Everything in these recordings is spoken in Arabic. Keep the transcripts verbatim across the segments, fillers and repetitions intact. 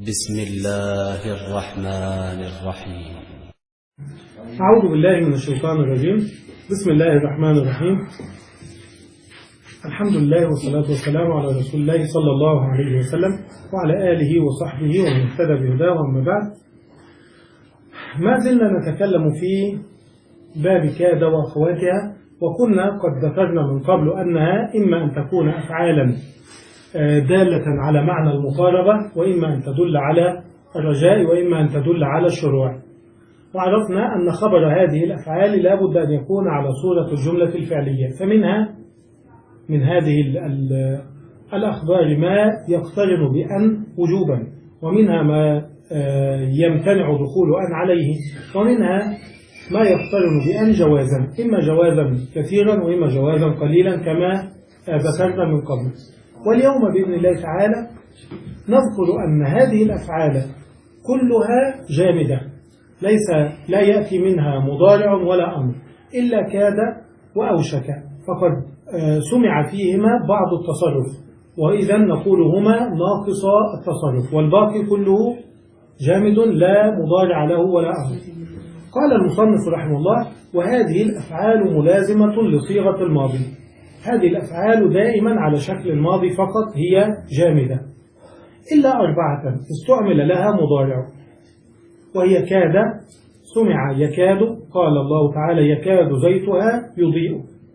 بسم الله الرحمن الرحيم. أعوذ بالله من الشيطان الرجيم. بسم الله الرحمن الرحيم. الحمد لله والصلاة والسلام على رسول الله صلى الله عليه وسلم وعلى آله وصحبه ومن اهتدى بهداه. وأما بعد، ما زلنا نتكلم في باب كاد وأخواتها، وكنا قد ذكرنا من قبل أنها إما أن تكون أفعالا دالة على معنى المقاربة، وإما أن تدل على الرجاء، وإما أن تدل على الشروع. وعرفنا أن خبر هذه الأفعال لا بد أن يكون على صورة الجملة الفعلية، فمنها من هذه الأخبار ما يقترن بأن وجوبا، ومنها ما يمتنع دخول أن عليه، ومنها ما يقترن بأن جوازا، إما جوازا كثيرا وإما جوازا قليلا كما ذكرنا من قبل. واليوم بإذن الله تعالى نذكر أن هذه الأفعال كلها جامدة، ليس لا يأتي منها مضارع ولا أمر إلا كاد وأوشك، فقد سمع فيهما بعض التصرف، وإذا نقول هما ناقصا التصرف، والباقي كله جامد لا مضارع له ولا أمر. قال المصنف رحمه الله: وهذه الأفعال ملازمة لصيغة الماضي. هذه الأفعال دائما على شكل الماضي فقط هي جامدة، إلا أربعة استعمل لها مضارع، وهي كاد، سمع يكاد، قال الله تعالى: يكاد زيتها يضيء.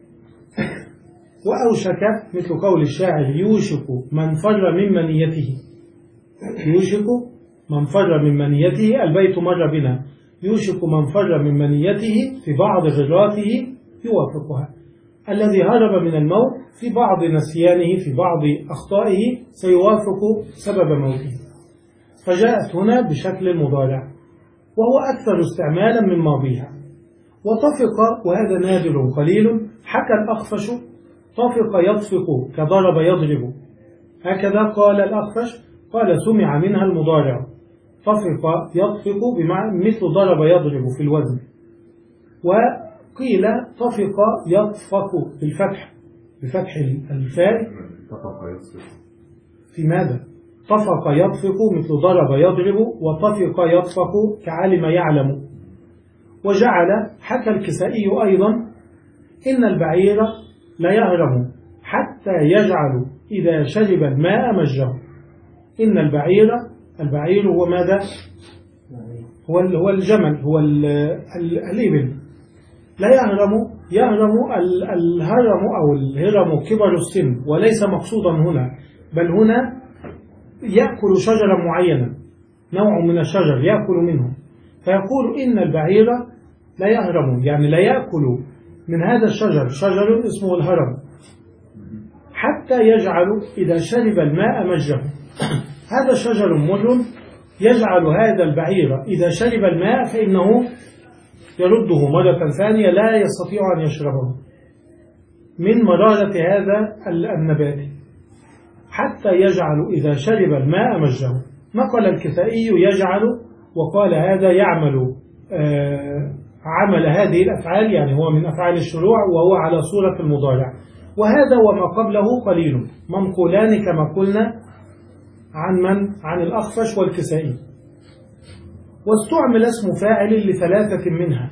وأوشك مثل قول الشاعر: يوشك من فر من منيته. يوشك من فر من منيته، البيت مر بنا. يوشك من فر من منيته في بعض غراته يوافقها. الذي هرب من الموت في بعض نسيانه، في بعض أخطائه سيوافق سبب موته. فجاءت هنا بشكل المضارع، وهو أكثر استعمالا من ماضيها. وطفق، وهذا نادر قليل، حكى الأخفش: طفق يطفق كضرب يضرب. هكذا قال الأخفش، قال سمع منها المضارع. طفق يطفق بمعنى مثل ضرب يضرب في الوزن. وقيل طفق يطفق بالفتح، بفتح الفاء. في ماذا؟ طفق يطفق مثل ضرب يضرب، وطفق يطفق كعلم يعلم. وجعل، حكى الكسائي أيضا: إن البعير لا يهرم حتى يجعل إذا شرب الماء مجره. إن البعير، البعير هو ماذا؟ هو هو الجمل، هو الإبل. لا يهرم، يهرم الهرم أو الهرم كبر السن، وليس مقصودا هنا، بل هنا يأكل شجرا معينا، نوع من الشجر يأكل منه، فيقول إن البعير لا يهرم، يعني لا يأكل من هذا الشجر، شجر اسمه الهرم، حتى يجعل إذا شرب الماء مجره. هذا شجر مر يجعل هذا البعير إذا شرب الماء فإنه يرده مرة ثانية، لا يستطيع أن يشربه من مرارة هذا النبات، حتى يجعل إذا شرب الماء مجره. نقل الكسائي يجعل، وقال هذا يعمل آه عمل هذه الأفعال، يعني هو من أفعال الشروع، وهو على صورة المضارع. وهذا وما قبله قليل، منقولان كما قلنا عن من؟ عن الأخفش والكسائي. واستعمل اسم فاعل لثلاثة منها.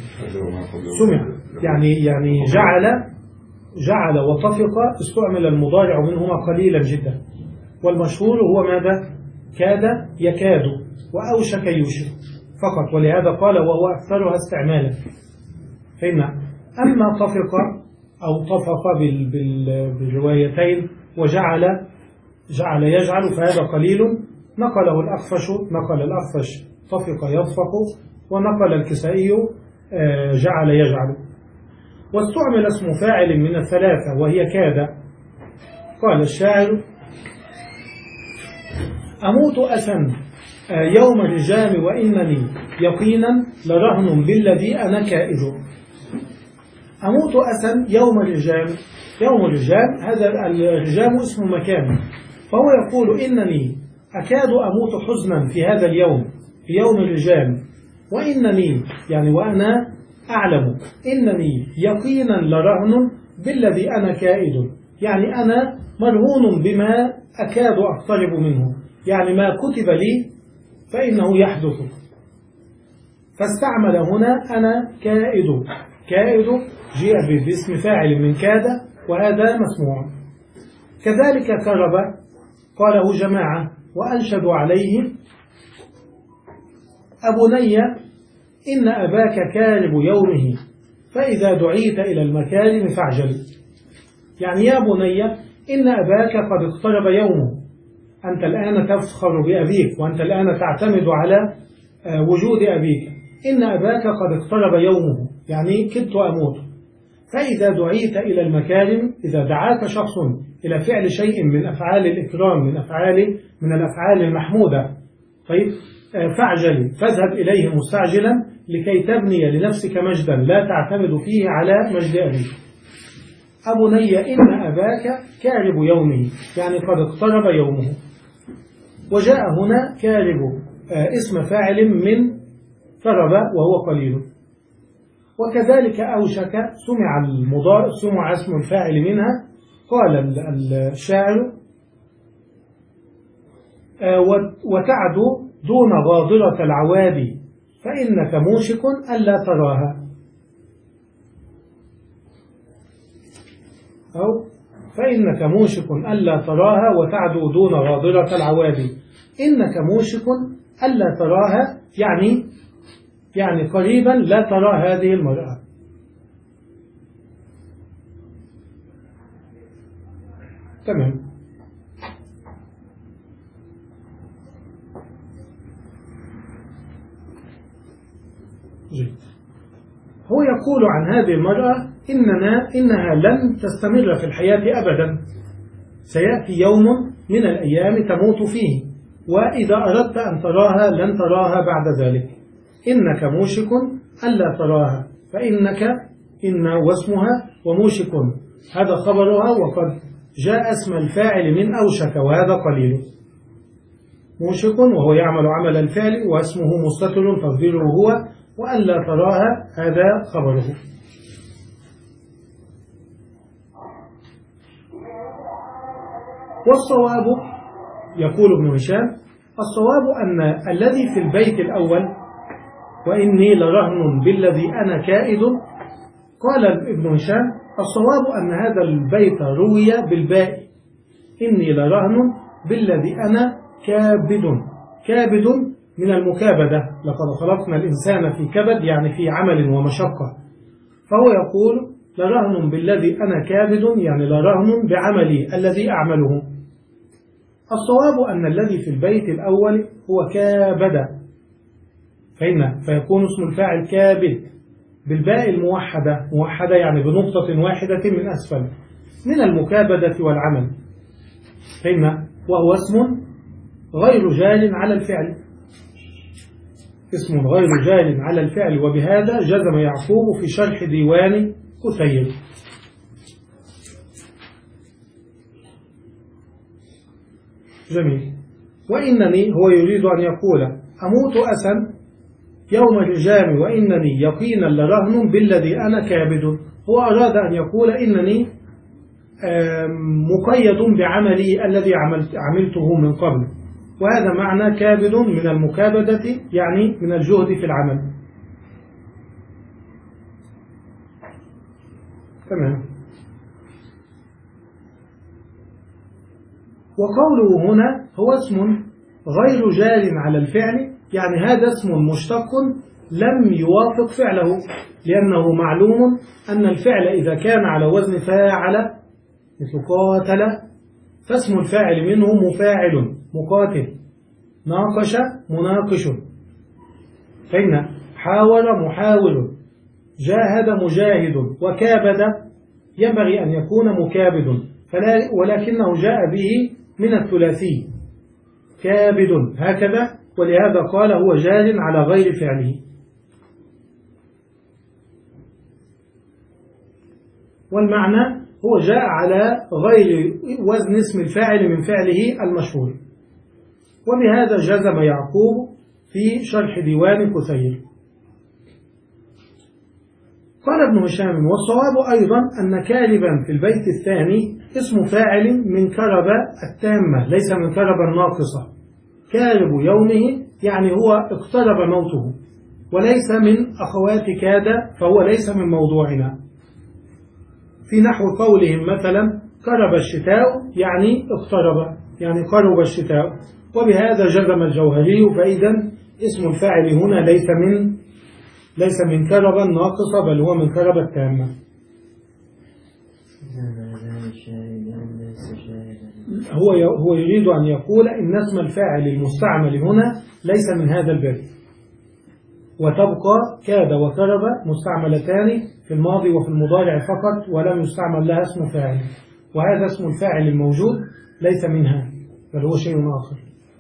سمع يعني يعني جعل جعل وطفق استعمل المضارع منهما قليلا جدا، والمشهور هو ماذا؟ كاد يكاد، وأوشك يوشك فقط، ولهذا قال وهو أكثرها استعمالا. فإن أما طفق أو طفق بالروايتين وجعل جعل يجعل فهذا قليل، نقله الأخفش، نقل الأخفش طفق يطفق، ونقل الكسائي جعل يجعل. واستعمل اسم فاعل من الثلاثة وهي كاد. قال الشاعر: أموت أسا يوم الرجام وإنني يقينا لرهن بالذي أنا كائد. أموت أسا يوم الرجام، يوم الرجام هذا الرجام اسم مكان، فهو يقول إنني أكاد أموت حزنا في هذا اليوم، في يوم الرجام، وإنني يعني وأنا أعلم، إنني يقينا لرهن بالذي أنا كائد، يعني أنا مرهون بما أكاد أقترب منه، يعني ما كتب لي فإنه يحدث. فاستعمل هنا أنا كائد. كائد جاء باسم فاعل من كاد، وهذا مسموع. كذلك كرب قاله جماعة وأنشدوا عليه: أبني إن أباك كارب يومه فإذا دعيت إلى المكارم فاعجل. يعني يا بني إن أباك قد اقترب يومه، أنت الآن تفخر بأبيك وأنت الآن تعتمد على وجود أبيك. إن أباك قد اقترب يومه يعني كدت أموت. فإذا دعيت إلى المكارم، إذا دعاك شخص إلى فعل شيء من أفعال الإكرام، من أفعال من الأفعال المحمودة، طيب فاعجل، فاذهب إليه مستعجلا لكي تبني لنفسك مجدا لا تعتمد فيه على مجد أبيك. أبني إن أباك كارب يومه يعني قد اقترب يومه. وجاء هنا كارب اسم فاعل من قرب وهو قليل. وكذلك أوشك سمع المضارع، سمع اسم الفاعل منها. قال الشاعر: وتعدو دون غاضرة العوادي فإنك موشك ألا تراها. أو فإنك موشك ألا تراها وتعدو دون غاضرة العوادي. إنك موشك ألا تراها يعني يعني قريبا لا ترى هذه المرأة. تمام. جيد. هو يقول عن هذه المرأة إننا إنها لن تستمر في الحياة أبدا، سيأتي يوم من الأيام تموت فيه، وإذا أردت أن تراها لن تراها بعد ذلك. إنك موشك ألا تراها، فإنك إن واسمها وموشك هذا خبرها، وقد جاء اسم الفاعل من أوشك وهذا قليل. موشك وهو يعمل عمل الفعل واسمه مستتر تقديره هو، وألا تراها هذا خبره. والصواب يقول ابن هشام: الصواب أن الذي في البيت الأول وإني لرهن بالذي أنا كائد، قال ابن هشام: الصواب أن هذا البيت روي بالباء، إني لرهن بالذي أنا كابد. كابد من المكابدة، لقد خلقنا الإنسان في كبد يعني في عمل ومشقة. فهو يقول: لرهن بالذي أنا كابد يعني لرهن بعملي الذي أعمله. الصواب أن الذي في البيت الأول هو كابد، فإن فيكون اسم الفاعل كابد بالباء الموحدة، موحدة يعني بنقطة واحدة من أسفل، من المكابدة والعمل، فإن وهو اسم غير جال على الفعل، اسم غير جال على الفعل. وبهذا جزم يعقوب في شرح ديوان كثير. جميل. وإنني هو يريد أن يقول: أموت أسا يوم الجام وإنني يقينا لرهن بالذي أنا كابد. هو أراد أن يقول إنني مقيد بعملي الذي عملت عملته من قبل، وهذا معنى كابد من المكابدة يعني من الجهد في العمل. تمام. وقوله هنا هو اسم غير جار على الفعل، يعني هذا اسم مشتق لم يوافق فعله، لأنه معلوم أن الفعل إذا كان على وزن فاعل مثل قاتل فاسم الفاعل منه مفاعل مقاتل، ناقش مناقش، فإن حاور محاور، جاهد مجاهد، وكابد ينبغي أن يكون مكابد، ولكنه جاء به من الثلاثي كابد هكذا، ولهذا قال هو جار على غير فعله. والمعنى هو جاء على غير وزن اسم الفاعل من فعله المشهور. وبهذا جزم يعقوب في شرح ديوان كثير. قال ابن هشام: والصواب أيضا أن كالبا في البيت الثاني اسم فاعل من كرب التامة ليس من كرب الناقصة، كارب يومه يعني هو اقترب موته، وليس من أخوات كاد، فهو ليس من موضوعنا. في نحو قولهم مثلا قرب الشتاء يعني اقترب، يعني قرب الشتاء. وبهذا جزم الجوهري، فإذا اسم الفاعل هنا ليس من ليس من كربا ناقصة، بل هو من كربا التامة. هو هو يريد أن يقول إن اسم الفاعل المستعمل هنا ليس من هذا الباب، وتبقى كاد وكرب مستعملتان في الماضي وفي المضارع فقط، ولم يستعمل لها اسم فاعل، وهذا اسم الفاعل الموجود ليس منها، بل هو شيء آخر.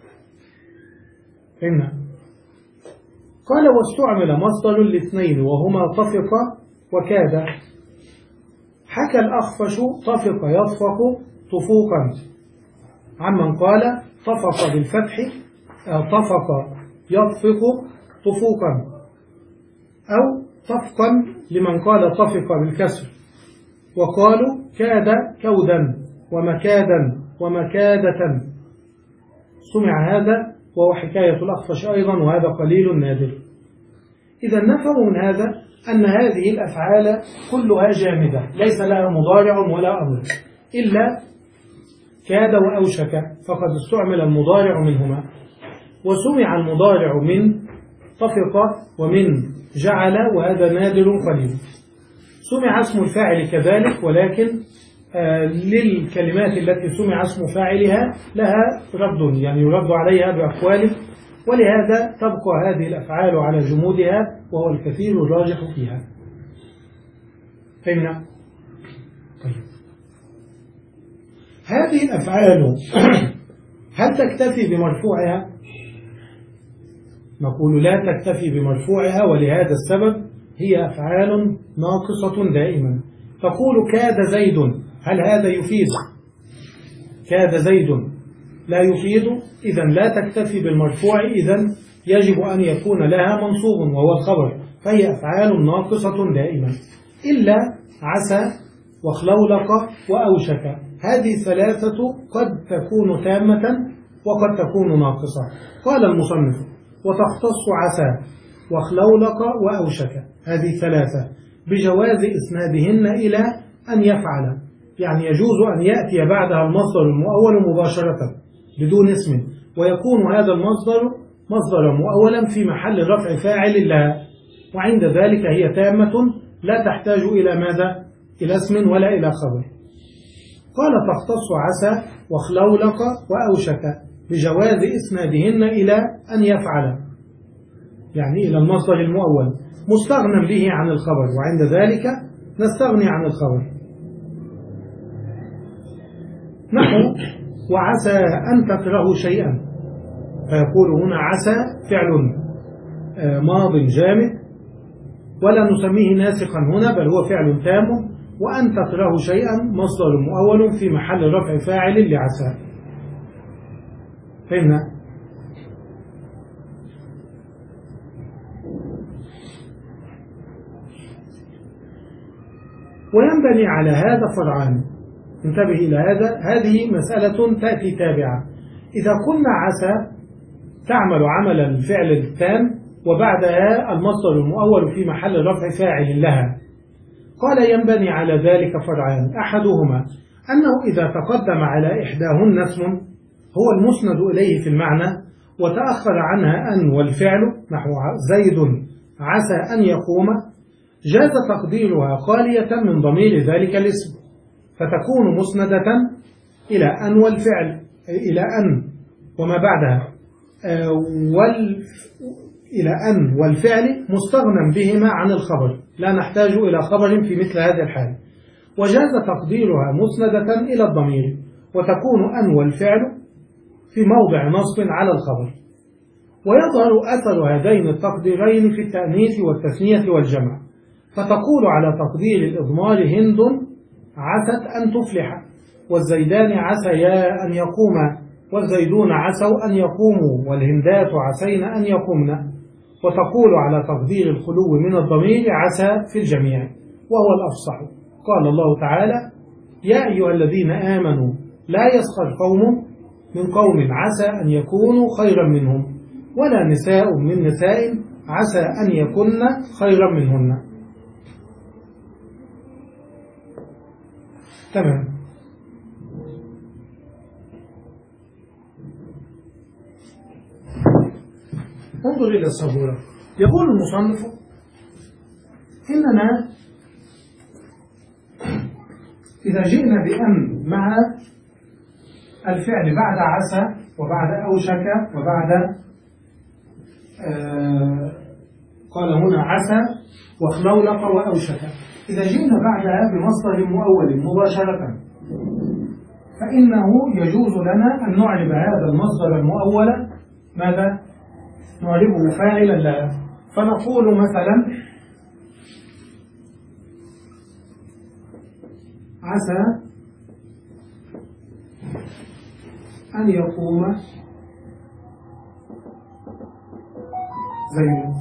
فهمنا؟ قال واستعمل مصدر الاثنين وهما طفق وكاد. حكى الأخفش طفق يطفق طفوقا عمن قال طفق بالفتح، طفق يطفق طفوقا، أو طفقا لمن قال طفق بالكسر. وقالوا كاد كودا ومكادا ومكادة. سمع هذا وهو حكاية الأخفش أيضا، وهذا قليل نادر. إذا نفهم من هذا أن هذه الأفعال كلها جامدة ليس لها مضارع ولا أمر، إلا كاد وأوشك فقد استعمل المضارع منهما، وسمع المضارع من طفق ومن جعل، وهذا نادر قليل. سمع اسم الفاعل كذلك، ولكن آه للكلمات التي سمع اسم فاعلها لها رد، يعني يرد عليها بأقوال، ولهذا تبقى هذه الأفعال على جمودها، وهو الكثير الراجح فيها. فهمنا؟ طيب. هذه الأفعال هل تكتفي بمرفوعها؟ نقول لا تكتفي بمرفوعها، ولهذا السبب هي أفعال ناقصة دائما. تقول كاد زيد، هل هذا يفيد؟ كاد زيد لا يفيد، إذن لا تكتفي بالمرفوع، إذن يجب أن يكون لها منصوب وهو الخبر، فهي أفعال ناقصة دائما. إلا عسى وخلولق وأوشك، هذه الثلاثة قد تكون تامة وقد تكون ناقصة. قال المصنف وتختص عسى وخلولق وأوشك، هذه ثلاثة بجواز إسنادهن إلى أن يفعل، يعني يجوز أن يأتي بعدها المصدر المؤول مباشرة بدون اسم، ويكون هذا المصدر مصدر مؤولا في محل رفع فاعل لها، وعند ذلك هي تامة لا تحتاج إلى ماذا؟ إلى اسم ولا إلى خبر. قال تختص عسى وخلولق وأوشك بجواز إسنادهن إلى أن يفعل، يعني إلى المصدر المؤول مستغنى به عن الخبر، وعند ذلك نستغني عن الخبر. نحو وعسى أن تكرهوا شيئا، فيقول هنا عسى فعل ماض جامد ولا نسميه ناسخا هنا، بل هو فعل تام، وأن تكرهوا شيئا مصدر مؤول في محل رفع فاعل لعسى. فهمنا؟ وينبني على هذا فرعان. انتبه إلى هذا، هذه مسألة تأتي تابعة. إذا قلنا عسى تعمل عمل الفعل التام وبعدها المصدر المؤول في محل رفع فاعل لها، قال ينبني على ذلك فرعان. أحدهما أنه إذا تقدم على إحداهن اسم هو المسند إليه في المعنى وتأخر عنها أن والفعل، نحو زيد عسى أن يقوم، جاز تقديرها خالية من ضمير ذلك الاسم، فتكون مسندة إلى أن والفعل، إلى أن وما بعدها، وال إلى أن والفعل مستغنى بهما عن الخبر، لا نحتاج إلى خبر في مثل هذا الحال. وجاز تقديرها مسندة إلى الضمير، وتكون أن والفعل في موضع نصب على الخبر. ويظهر أثر هذين التقديرين في التأنيث والتثنية والجمع، فتقول على تقدير الإضمار هند عست أن تفلح، والزيدان عسيا أن يقوما، والزيدون عسوا أن يقوموا، والهندات عسين أن يقومن. وتقول على تقدير الخلو من الضمير عسى في الجميع، وهو الأفصح. قال الله تعالى يا أيها الذين آمنوا لا يسخر قوم من قوم عسى أن يكونوا خيرا منهم، ولا نساء من نساء عسى أن يكن خيرا منهن. تمام. انظر إلى السبورة. يقول المصنف إننا إذا جئنا بأن مع الفعل بعد عسى وبعد أوشك وبعد آه قال هنا عسى وخلولق وأوشك، إذا جئنا بعدها بمصدر مؤول مباشرة فإنه يجوز لنا أن نعرب هذا المصدر المؤول ماذا؟ نعربه فاعلا لها، فنقول مثلا عسى أن يقوم زيد،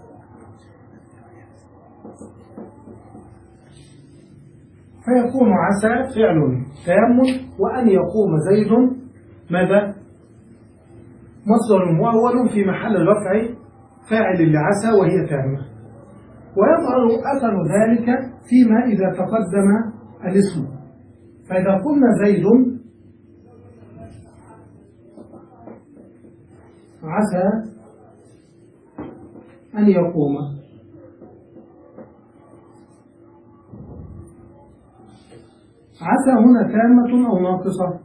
فيكون عسى فعل تام، وأن يقوم زيد ماذا؟ مصدر مؤول في محل رفع فاعل لعسى وهي تامة. ويظهر أثر ذلك فيما إذا تقدم الاسم، فإذا قلنا زيد عسى أن يقوم، عسى هنا تامة أو ناقصة؟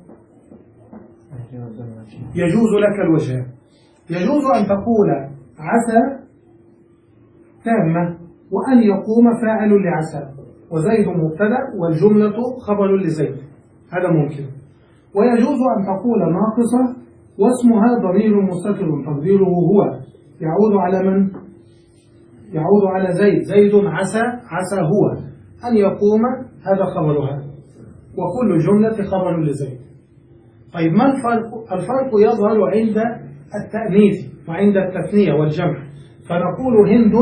يجوز لك الوجه، يجوز أن تقول عسى تامة وأن يقوم فاعل لعسى وزيد مبتدأ والجملة خبر لزيد، هذا ممكن. ويجوز أن تقول ناقصة واسمها ضمير مستتر تقديره هو، يعود على من؟ يعود على زيد، زيد عسى، عسى هو أن يقوم، هذا خبرها، وكل الجملة خبر لزيد. طيب ما الفرق؟ الفرق يظهر عند التأنيث وعند التثنية والجمع، فنقول هند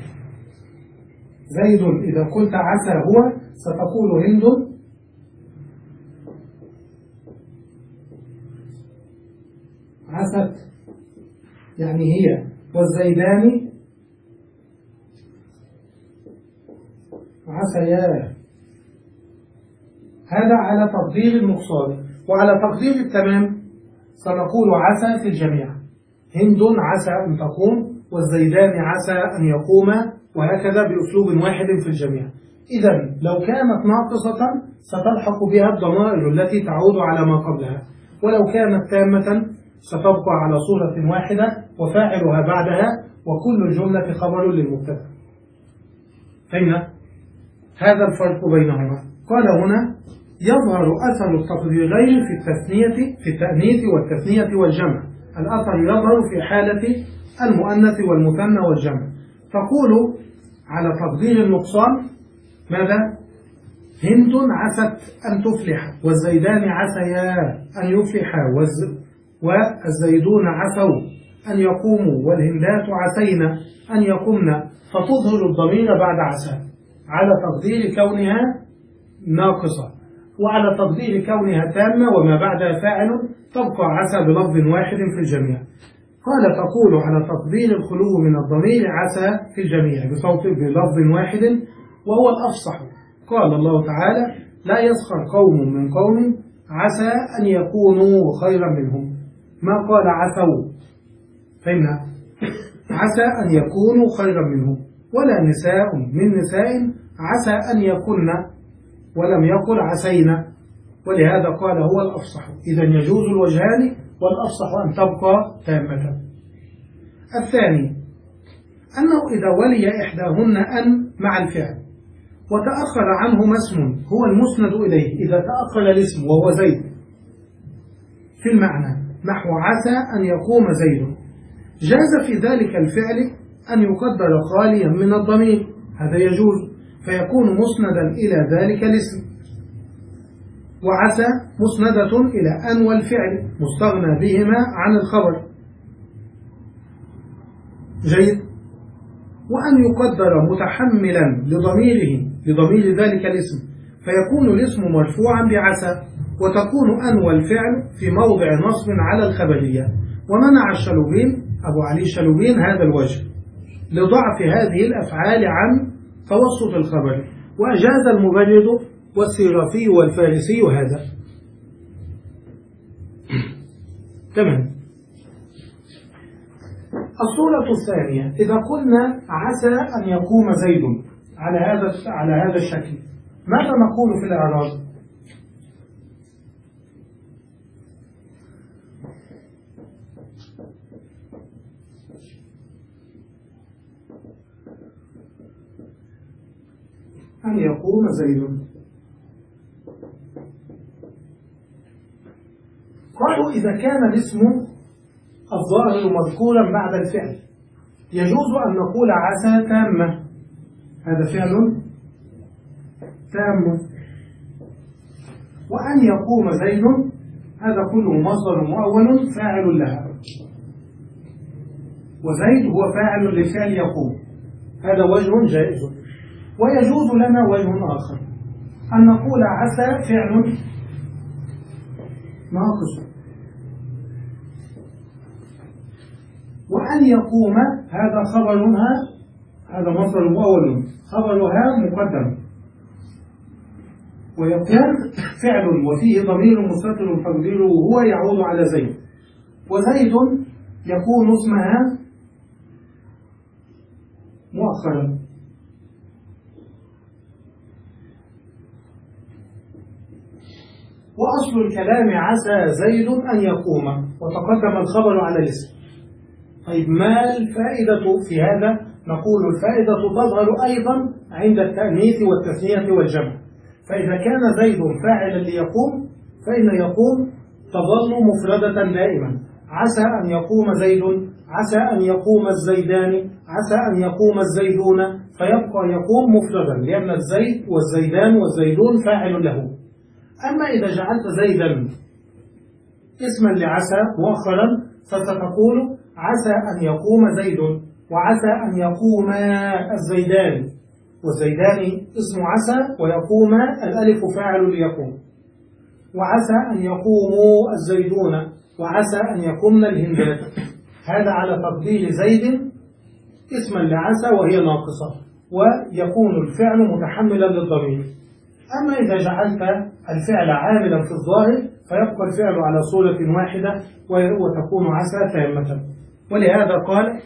زيد، إذا قلت عسى هو ستقول هند عست، يعني هي، والزيدان عسيا، هذا على تقدير النقصان. وعلى تقدير التمام سنقول عسى في الجميع، هند عسى أن تقوم والزيدان عسى أن يقوما، وهكذا بأسلوب واحد في الجميع. إذن لو كانت ناقصة ستلحق بها الضمائر التي تعود على ما قبلها، ولو كانت تامة ستبقى على صورة واحدة وفاعلها بعدها، وكل الجملة خبر للمبتدأ. فهمنا؟ هذا الفرق بينهما. قال هنا يظهر أثر التقديرين في التثنية في التأنيث والتثنية والجمع. الأثر يظهر في حالة المؤنث والمثنى والجمع. تقول على تقدير النقصان ماذا؟ هند عست أن تفلح، والزيدان عسيا أن يفلحا، والزيدون عسوا أن يقوموا، والهندات عسينا أن يقومن، فتظهر الضمير بعد عسى على تقدير كونها ناقصة، وعلى تقدير كونها تامة وما بعدها فاعل تبقى عسى بلفظ واحد في الجميع. قال تقول على تقدير الخلو من الضمير عسى في الجميع بصوت بلفظ واحد وهو الأفصح. قال الله تعالى لا يسخر قوم من قوم عسى أن يكونوا خيرا منهم، ما قال عسوا، فهمنا؟ عسى أن يكونوا خيرا منهم. ولا نساء من نساء عسى أن يكن، ولم يقل عسينا، ولهذا قال هو الأفصح. إذا يجوز الوجهان والأفصح أن تبقى تامة. الثاني أنه إذا ولي إحداهن أن مع الفعل وتأخر عنه ما اسم هو المسند إليه، إذا تأخر الاسم وهو زيد في المعنى نحو عسى أن يقوم زيد، جاز في ذلك الفعل أن يقدر خاليا من الضمير، هذا يجوز، فيكون مسندا إلى ذلك الاسم. وعسى مسندة إلى أن والفعل مستغنى بهما عن الخبر، جيد. وأن يقدر متحملا لضميره لضمير ذلك الاسم، فيكون الاسم مرفوعا بعسى وتكون أن والفعل في موضع نصب على الخبرية. ومنع الشلوبين أبو علي الشلوبين هذا الوجه لضعف هذه الأفعال عن توسط الخبر، وأجاز المبرد والسيرافي والفارسي هذا. تمام. الصورة الثانية، إذا قلنا عسى أن يقوم زيد على هذا على هذا الشكل، ماذا نقول في الإعراب؟ أن يقوم زيد. قالوا إذا كان الاسم الظاهر مذكورا بعد الفعل يجوز أن نقول عسى تامة، هذا فعل تام. وأن يقوم زيد هذا كله مصدر مؤول فاعل لها، وزيد هو فاعل للفعل يقوم، هذا وجه جائز. ويجوز لنا وجه آخر أن نقول عسى فعل ناقص، وأن يقوم هذا خبرها، هذا مصدر مؤول خبرها مقدم، ويكون فعل وفيه ضمير مستتر تقديره هو يعود على زيد، وزيد يكون اسمها مؤخرا. وأصل الكلام عسى زيد أن يقوم، وتقدم الخبر على الاسم. طيب ما الفائدة في هذا؟ نقول الفائدة تظهر أيضا عند التأنيث والتثنية والجمع. فإذا كان زيد فاعلا ليقوم فإن يقوم تظل مفردة دائما، عسى أن يقوم زيد، عسى أن يقوم الزيدان، عسى أن يقوم الزيدون، فيبقى يقوم مفردا لأن الزيد والزيدان والزيدون فاعل له. أما إذا جعلت زيدا اسما لعسى مؤخرا فستقول عسى أن يقوم زيد، وعسى أن يقوم الزيدان، والزيدان اسم عسى ويقوم الألف فاعل ليقوم، وعسى أن يقوموا الزيدون، وعسى أن يقومن الهندات. هذا على تقدير زيد اسما لعسى وهي ناقصة، ويكون الفعل متحملا للضمير. أما إذا جعلت الفعل عاملا في الظاهر فيبقى الفعل على صورة واحدة وتكون عسى تامة. ولهذا قال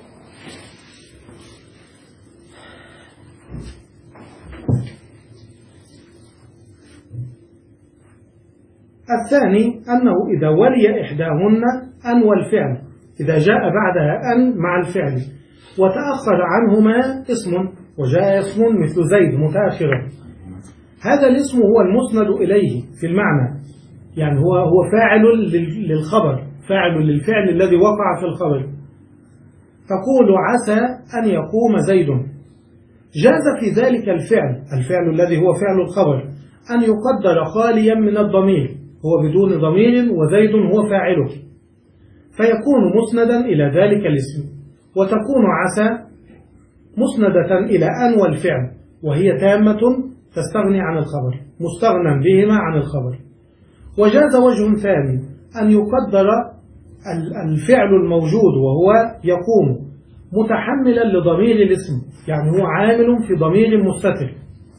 الثاني أنه إذا ولي إحداهن أن والفعل، إذا جاء بعدها أن مع الفعل وتأخر عنهما اسم وجاء اسم مثل زيد متأخرا، هذا الاسم هو المسند إليه في المعنى، يعني هو هو فاعل للخبر، فاعل للفعل الذي وقع في الخبر. تقول عسى أن يقوم زيد، جاز في ذلك الفعل، الفعل الذي هو فعل الخبر، أن يقدر خاليا من الضمير، هو بدون ضمير وزيد هو فاعله، فيكون مسندا إلى ذلك الاسم. وتكون عسى مسندة إلى أن والفعل، وهي تامة تستغني عن الخبر، مستغنى بهما عن الخبر. وجاز وجه ثاني أن يقدر الفعل الموجود وهو يقوم متحملا لضمير الاسم، يعني هو عامل في ضمير مستتر،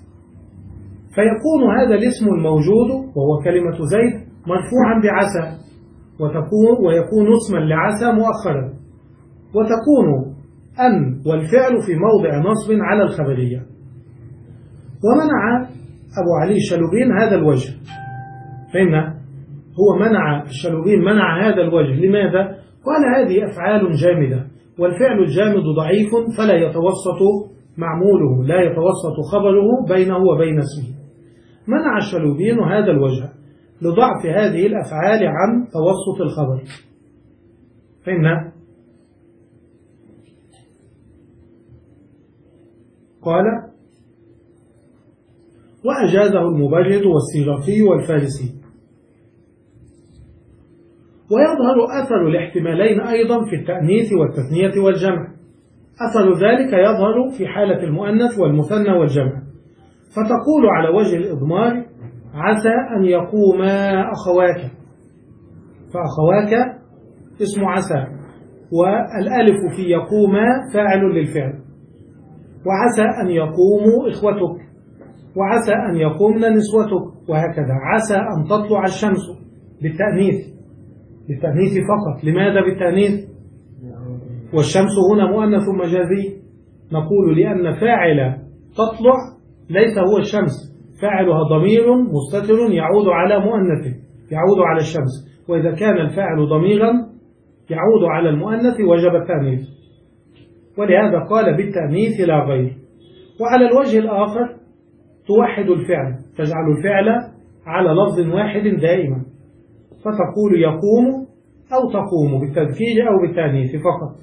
فيكون هذا الاسم الموجود وهو كلمة زيد مرفوعا بعسى، وتكون ويكون اسما لعسى مؤخرا، وتكون أن والفعل في موضع نصب على الخبرية. ومنع أبو علي الشلوبين هذا الوجه، فإن هو منع الشلوبين منع هذا الوجه. لماذا؟ قال هذه أفعال جامدة، والفعل الجامد ضعيف فلا يتوسط معموله، لا يتوسط خبره بينه وبين اسمه. منع الشلوبين هذا الوجه لضعف هذه الأفعال عن توسط الخبر. فإن قال وأجازه المبرد والسيرافي والفارسي. ويظهر أثر الاحتمالين أيضا في التأنيث والتثنية والجمع. أثر ذلك يظهر في حالة المؤنث والمثنى والجمع، فتقول على وجه الإضمار عسى أن يقوما أخواك، فأخواك اسم عسى، والألف في يقوما فاعل للفعل. وعسى أن يقوموا إخوتك، وعسى أن يقومن نسوتك، وهكذا. عسى أن تطلع الشمس بالتأنيث، بالتأنيث فقط. لماذا بالتأنيث؟ والشمس هنا مؤنث مجازي. نقول لأن فاعل تطلع ليس هو الشمس، فاعلها ضمير مستتر يعود على مؤنث، يعود على الشمس. وإذا كان الفاعل ضميرا يعود على المؤنث وجب التأنيث، ولهذا قال بالتأنيث لا غير. وعلى الوجه الآخر توحد الفعل، تجعل الفعل على لفظ واحد دائما، فتقول يقوم أو تقوم بالتذكير أو بالتأنيث فقط.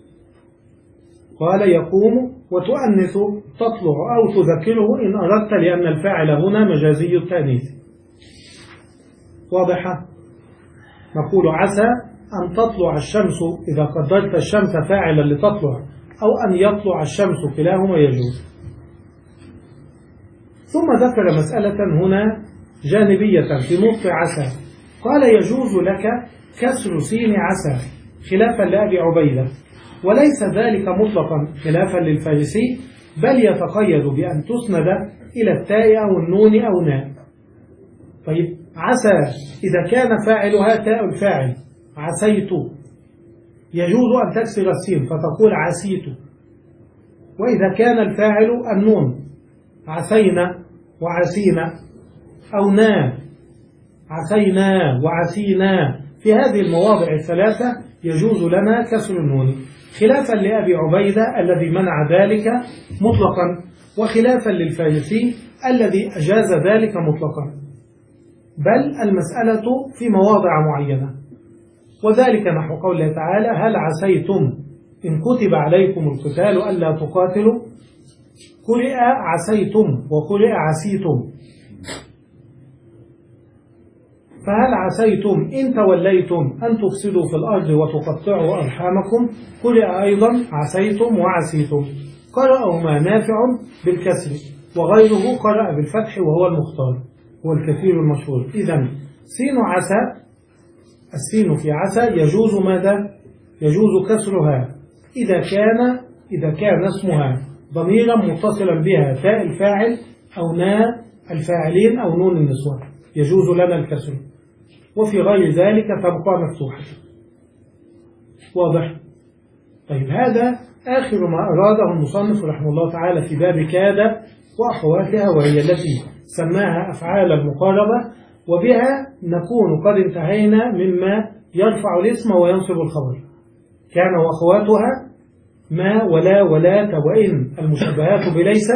قال يقوم، وتؤنث تطلع أو تذكره إن أردت، لأن الفاعل هنا مجازي التأنيث. واضحة؟ نقول عسى أن تطلع الشمس، إذا قدرت الشمس فاعلا لتطلع، أو أن يطلع الشمس، كلاهما يجوز. ثم ذكر مسألة هنا جانبية في نطق عسى، قال يجوز لك كسر سين عسى خلافا لأبي عبيدة، وليس ذلك مطلقا خلافا للفارسي، بل يتقيد بأن تسند إلى التاء أو النون أو ناء. طيب عسى إذا كان فاعلها تاء الفاعل عسيت، يجوز أن تكسر السين فتقول عسيت. وإذا كان الفاعل النون عسينا وعسينا، أو نا عسينا وعسينا، في هذه المواضع الثلاثة يجوز لنا كسر النون، خلافا لأبي عبيدة الذي منع ذلك مطلقا، وخلافا للفارسي الذي أجاز ذلك مطلقا، بل المسألة في مواضع معينة. وذلك نحو قوله تعالى هل عسيتم إن كتب عليكم القتال ألا تقاتلوا، قرئ عسيتم وقرئ عسيتم. فهل عسيتم إن توليتم أن تفسدوا في الأرض وتقطعوا أرحامكم، قرئ أيضا عسيتم وعسيتم. قرأهما نافع بالكسر، وغيره قرأ بالفتح وهو المختار، هو الكثير المشهور. إذن سين عسى، السين في عسى يجوز ماذا؟ يجوز كسرها إذا كان إذا كان اسمها ضميرا متصلا بها تاء الفاعل أو ناء الفاعلين أو نون النسوة، يجوز لنا الكسر، وفي غير ذلك تبقى مفتوحة. واضح؟ طيب هذا آخر ما أراده المصنف رحمه الله تعالى في باب كاد وأخواتها، وهي التي سماها أفعال المقاربة، وبها نكون قد انتهينا مما يرفع الاسم وينصب الخبر. كان وأخواتها ما ولا ولات وإن المشبهات بليس،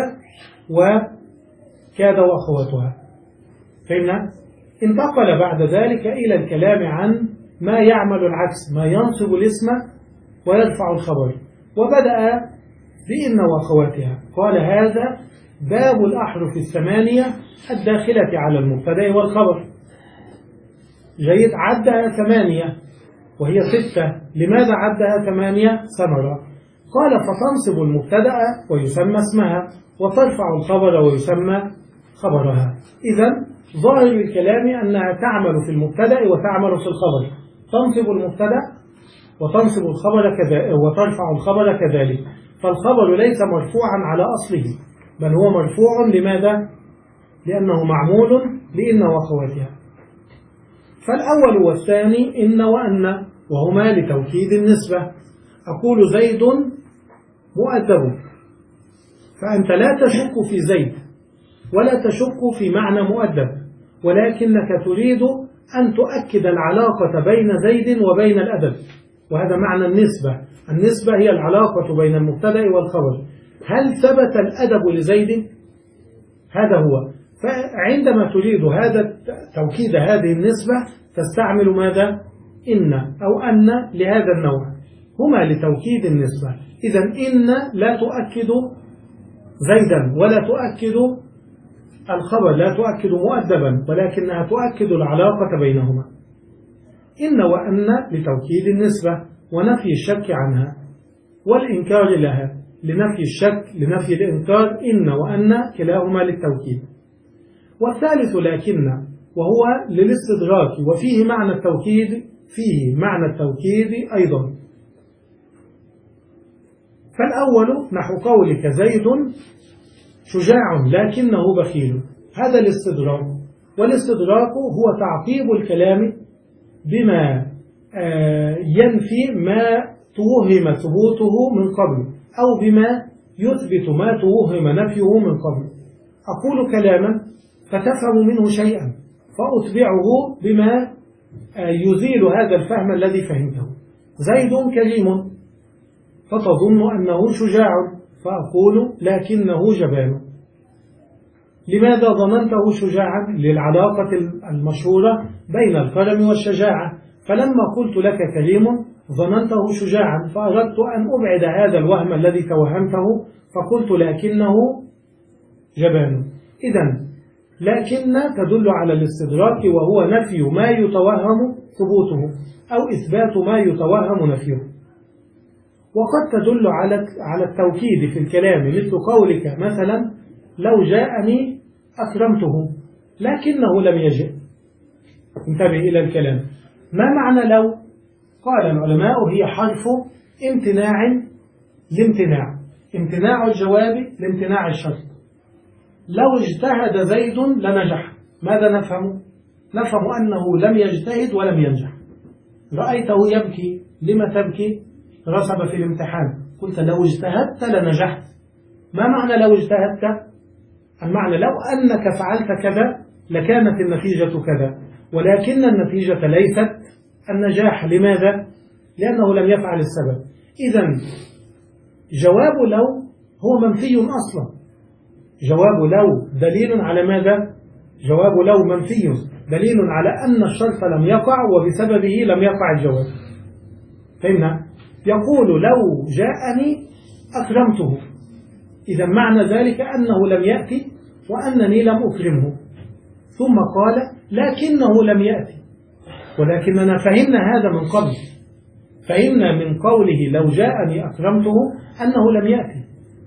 وكاد وأخواتها. فإن انتقل بعد ذلك إلى الكلام عن ما يعمل العكس، ما ينصب الاسم ويرفع الخبر، وبدأ بإن وأخواتها. قال هذا باب الأحرف الثمانية الداخلة على المبتدأ والخبر. جيد، عدها ثمانية وهي ستة. لماذا عدها ثمانية؟ ثمرة. قال فتنصب المبتدأ ويسمى اسمها، وترفع الخبر ويسمى خبرها. إذن ظاهر الكلام أنها تعمل في المبتدأ وتعمل في الخبر، تنصب المبتدأ وتنصب الخبر كذلك وترفع الخبر كذلك. فالخبر ليس مرفوعا على أصله، بل هو مرفوع لماذا؟ لأنه معمول لإن وأخواتها. فالأول والثاني إن وأن، وهما لتوكيد النسبة. أقول زيد مؤدب، فأنت لا تشك في زيد ولا تشك في معنى مؤدب، ولكنك تريد أن تؤكد العلاقة بين زيد وبين الأدب، وهذا معنى النسبة. النسبة هي العلاقة بين المبتدأ والخبر. هل ثبت الأدب لزيد؟ هذا هو. فعندما تريد هذا توكيد هذه النسبة تستعمل ماذا؟ إن أو أن لهذا النوع، هما لتوكيد النسبة. إذن إن لا تؤكد زيدا ولا تؤكد الخبر، لا تؤكد مؤدبا، ولكنها تؤكد العلاقة بينهما. إن وأن لتوكيد النسبة ونفي الشك عنها والإنكار لها. لنفي الشك لنفي الإنكار إن وأن كلاهما للتوكيد. والثالث لكن وهو للاستدراك وفيه معنى التوكيد فيه معنى التوكيد أيضا. فالأول نحو قولك زيد شجاع لكنه بخيل، هذا الاستدراك، والاستدراك هو تعقيب الكلام بما ينفي ما توهم ثبوته من قبل أو بما يثبت ما توهم نفيه من قبل. أقول كلاما فتفهم منه شيئا فأتبعه بما يزيل هذا الفهم الذي فهمته. زيد كريم فتظن أنه شجاع فأقول لكنه جبان. لماذا ظننته شجاعا؟ للعلاقة المشهورة بين الكرم والشجاعة، فلما قلت لك كريم ظننته شجاعا فأردت أن أبعد هذا الوهم الذي توهمته فقلت لكنه جبان. إذن لكن تدل على الاستدراك وهو نفي ما يتوهم ثبوته أو إثبات ما يتوهم نفيه. وقد تدل على على التوكيد في الكلام مثل قولك مثلا لو جاءني أكرمته لكنه لم يجئ. انتبه إلى الكلام. ما معنى لو؟ قال العلماء هي حرف امتناع لامتناع، امتناع الجواب لامتناع الشرط. لو اجتهد زيد لنجح، ماذا نفهم؟ نفهم أنه لم يجتهد ولم ينجح. رأيته يبكي، لما تبكي؟ رسب في الامتحان. قلت لو اجتهدت لنجحت. ما معنى لو اجتهدت؟ المعنى لو أنك فعلت كذا لكانت النتيجة كذا، ولكن النتيجة ليست النجاح. لماذا؟ لأنه لم يفعل السبب. إذن جواب لو هو منفي أصلا. جواب لو دليل على ماذا؟ جواب لو منفي دليل على أن الشرط لم يقع وبسببه لم يقع الجواب. فهمنا؟ يقول لو جاءني أكرمته، إذا معنى ذلك أنه لم يأتي وأنني لم أكرمه. ثم قال لكنه لم يأتي، ولكننا فهمنا هذا من قبل، فهمنا من قوله لو جاءني أكرمته أنه لم يأتي.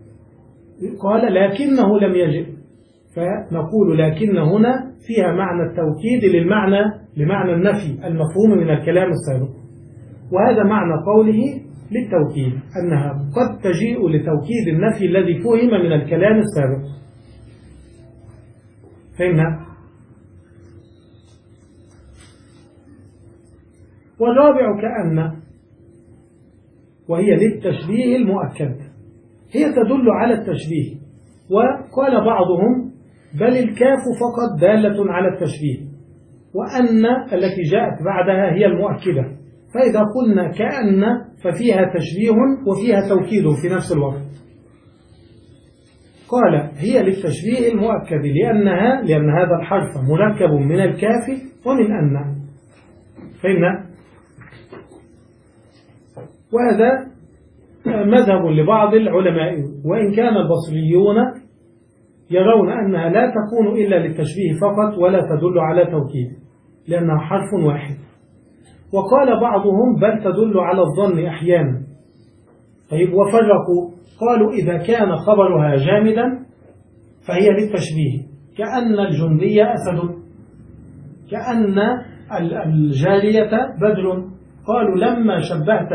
قال لكنه لم يجئ، فنقول لكن هنا فيها معنى التوكيد للمعنى لمعنى النفي المفهوم من الكلام السابق. وهذا معنى قوله للتوكيد، أنها قد تجيء لتوكيد النفي الذي فهم من الكلام السابق. فهمنا؟ والرابع كأن، وهي للتشبيه المؤكد، هي تدل على التشبيه. وقال بعضهم بل الكاف فقط دالة على التشبيه، وأن التي جاءت بعدها هي المؤكدة. فإذا قلنا كأن ففيها تشبيه وفيها توكيد في نفس الوقت. قال هي للتشبيه المؤكد لأنها لأن هذا الحرف مركب من الكاف ومن أن. فهمنا؟ وهذا مذهب لبعض العلماء، وإن كان البصريون يرون أنها لا تكون إلا للتشبيه فقط ولا تدل على توكيد لأنها حرف واحد. وقال بعضهم بل تدل على الظن أحيانا. طيب وفرقوا، قالوا إذا كان خبرها جامدا فهي للتشبيه، كأن الجندي أسد، كأن الجارية بدر. قالوا لما شبهت